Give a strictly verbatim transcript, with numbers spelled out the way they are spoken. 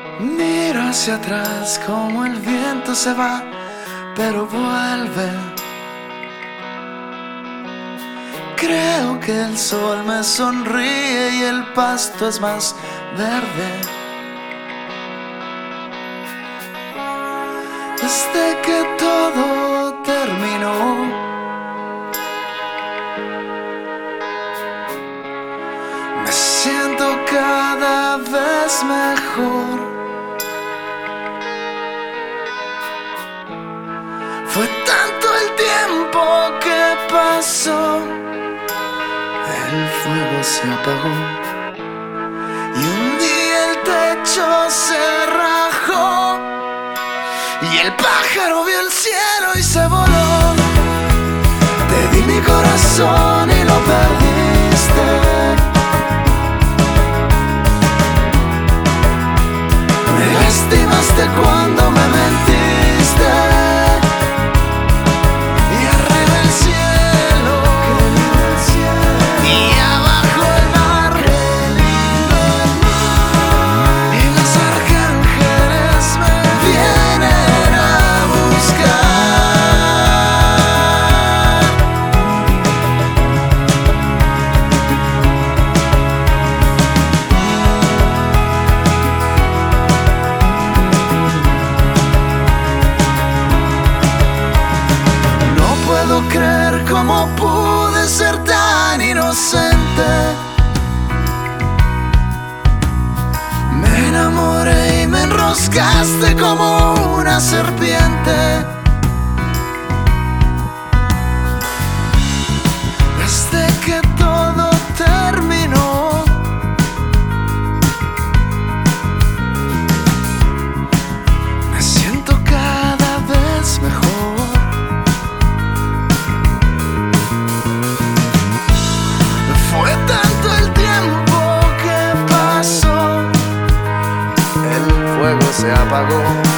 Miro hacia atrás como el viento se va, pero vuelve. Creo que el sol me sonríe y el pasto es más verde. Desde que todo terminó, me siento cada vez mejor. Fue tanto el tiempo que pasó, el fuego se apagó y un día el techo se rajó y el pájaro vio el cielo y se voló. Te di mi corazón y lo perdiste. Me lastimaste cuando me mentiste. Y arriba el cielo, y abajo el mar, y los arcángeles me vienen a buscar. No puedo creer cómo pude ser tan inocente. Me enamoré y me enroscaste como una serpiente. Desde que todo terminó, me siento cada vez mejor. Fue tanto el tiempo que pasó, el fuego se apagó